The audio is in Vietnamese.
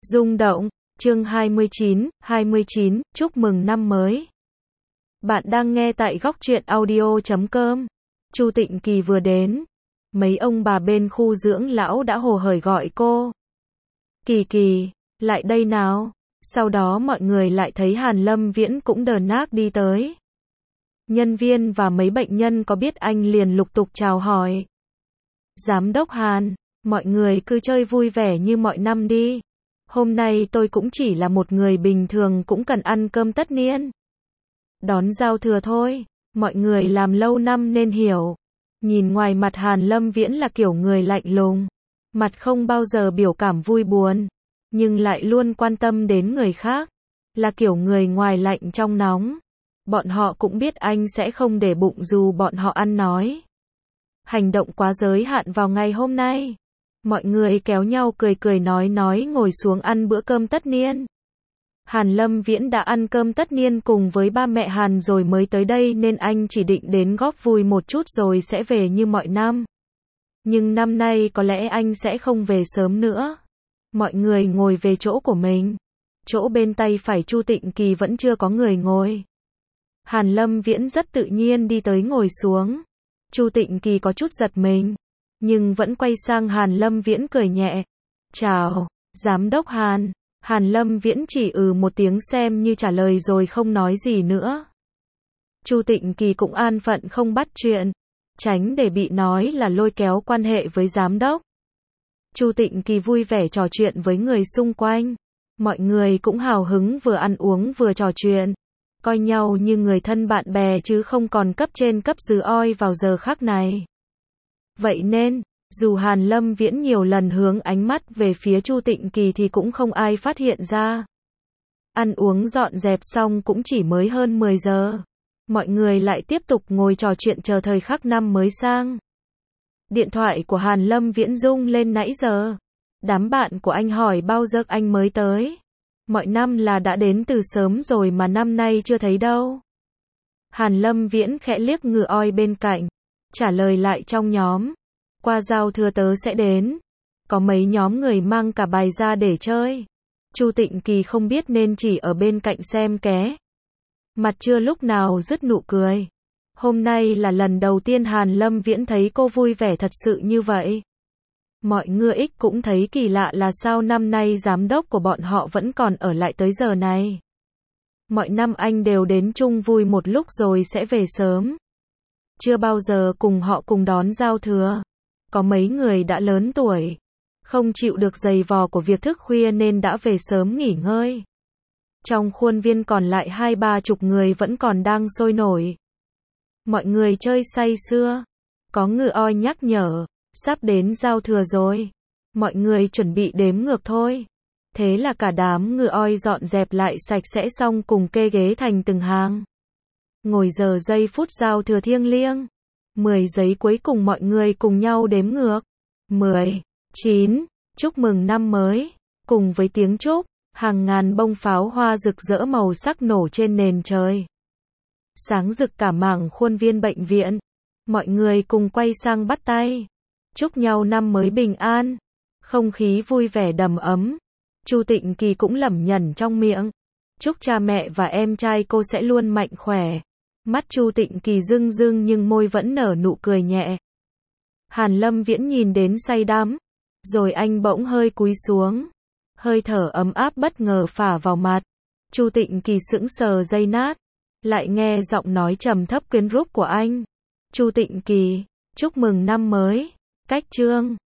Rung động, chương 29, chúc mừng năm mới. Bạn đang nghe tại góc truyện audio.com. Chu Tịnh Kỳ vừa đến, mấy ông bà bên khu dưỡng lão đã hồ hởi gọi cô. Kỳ Kỳ, lại đây nào. Sau đó mọi người lại thấy Hàn Lâm Viễn cũng đờ nác đi tới. Nhân viên và mấy bệnh nhân có biết anh liền lục tục chào hỏi. Giám đốc Hàn, mọi người cứ chơi vui vẻ như mọi năm đi. Hôm nay tôi cũng chỉ là một người bình thường cũng cần ăn cơm tất niên. Đón giao thừa thôi, mọi người làm lâu năm nên hiểu. Nhìn ngoài mặt Hàn Lâm Viễn là kiểu người lạnh lùng, mặt không bao giờ biểu cảm vui buồn, nhưng lại luôn quan tâm đến người khác, là kiểu người ngoài lạnh trong nóng. Bọn họ cũng biết anh sẽ không để bụng dù bọn họ ăn nói. Hành động quá giới hạn vào ngày hôm nay. Mọi người kéo nhau cười cười nói ngồi xuống ăn bữa cơm tất niên. Hàn Lâm Viễn đã ăn cơm tất niên cùng với ba mẹ Hàn rồi mới tới đây nên anh chỉ định đến góp vui một chút rồi sẽ về như mọi năm. Nhưng năm nay có lẽ anh sẽ không về sớm nữa. Mọi người ngồi về chỗ của mình. Chỗ bên tay phải Chu Tịnh Kỳ vẫn chưa có người ngồi. Hàn Lâm Viễn rất tự nhiên đi tới ngồi xuống. Chu Tịnh Kỳ có chút giật mình, nhưng vẫn quay sang Hàn Lâm Viễn cười nhẹ. Chào, Giám đốc Hàn. Hàn Lâm Viễn chỉ một tiếng xem như trả lời rồi không nói gì nữa. Chu Tịnh Kỳ cũng an phận không bắt chuyện, tránh để bị nói là lôi kéo quan hệ với giám đốc. Chu Tịnh Kỳ vui vẻ trò chuyện với người xung quanh. Mọi người cũng hào hứng vừa ăn uống vừa trò chuyện, coi nhau như người thân bạn bè chứ không còn cấp trên cấp dưới oi vào giờ khắc này. Vậy nên, dù Hàn Lâm Viễn nhiều lần hướng ánh mắt về phía Chu Tịnh Kỳ thì cũng không ai phát hiện ra. Ăn uống dọn dẹp xong cũng chỉ mới hơn 10 giờ. Mọi người lại tiếp tục ngồi trò chuyện chờ thời khắc năm mới sang. Điện thoại của Hàn Lâm Viễn rung lên nãy giờ. Đám bạn của anh hỏi bao giờ anh mới tới. Mọi năm là đã đến từ sớm rồi mà năm nay chưa thấy đâu. Hàn Lâm Viễn khẽ liếc người oi bên cạnh, trả lời lại trong nhóm. Qua giao thừa tớ sẽ đến. Có mấy nhóm người mang cả bài ra để chơi. Chu Tịnh Kỳ không biết nên chỉ ở bên cạnh xem ké. Mặt chưa lúc nào dứt nụ cười. Hôm nay là lần đầu tiên Hàn Lâm Viễn thấy cô vui vẻ thật sự như vậy. Mọi người cũng thấy kỳ lạ là sao năm nay giám đốc của bọn họ vẫn còn ở lại tới giờ này. Mọi năm anh đều đến chung vui một lúc rồi sẽ về sớm. Chưa bao giờ cùng họ cùng đón giao thừa. Có mấy người đã lớn tuổi, không chịu được giày vò của việc thức khuya nên đã về sớm nghỉ ngơi. Trong khuôn viên còn lại 20-30 người vẫn còn đang sôi nổi. Mọi người chơi say sưa. Có người oi nhắc nhở, sắp đến giao thừa rồi. Mọi người chuẩn bị đếm ngược thôi. Thế là cả đám người oi dọn dẹp lại sạch sẽ xong cùng kê ghế thành từng hàng. Ngồi giờ giây phút giao thừa thiêng liêng. 10 giây cuối cùng mọi người cùng nhau đếm ngược. 10, 9, chúc mừng năm mới. Cùng với tiếng chúc, hàng ngàn bông pháo hoa rực rỡ màu sắc nổ trên nền trời. Sáng rực cả mảng khuôn viên bệnh viện. Mọi người cùng quay sang bắt tay. Chúc nhau năm mới bình an. Không khí vui vẻ đầm ấm. Chu Tịnh Kỳ cũng lẩm nhẩm trong miệng. Chúc cha mẹ và em trai cô sẽ luôn mạnh khỏe. Mắt Chu Tịnh Kỳ rưng rưng nhưng môi vẫn nở nụ cười nhẹ. Hàn Lâm Viễn nhìn đến say đắm. Rồi anh bỗng hơi cúi xuống. Hơi thở ấm áp bất ngờ phả vào mặt. Chu Tịnh Kỳ sững sờ giây nát. Lại nghe giọng nói trầm thấp quyến rũ của anh. Chu Tịnh Kỳ, chúc mừng năm mới. Cách chương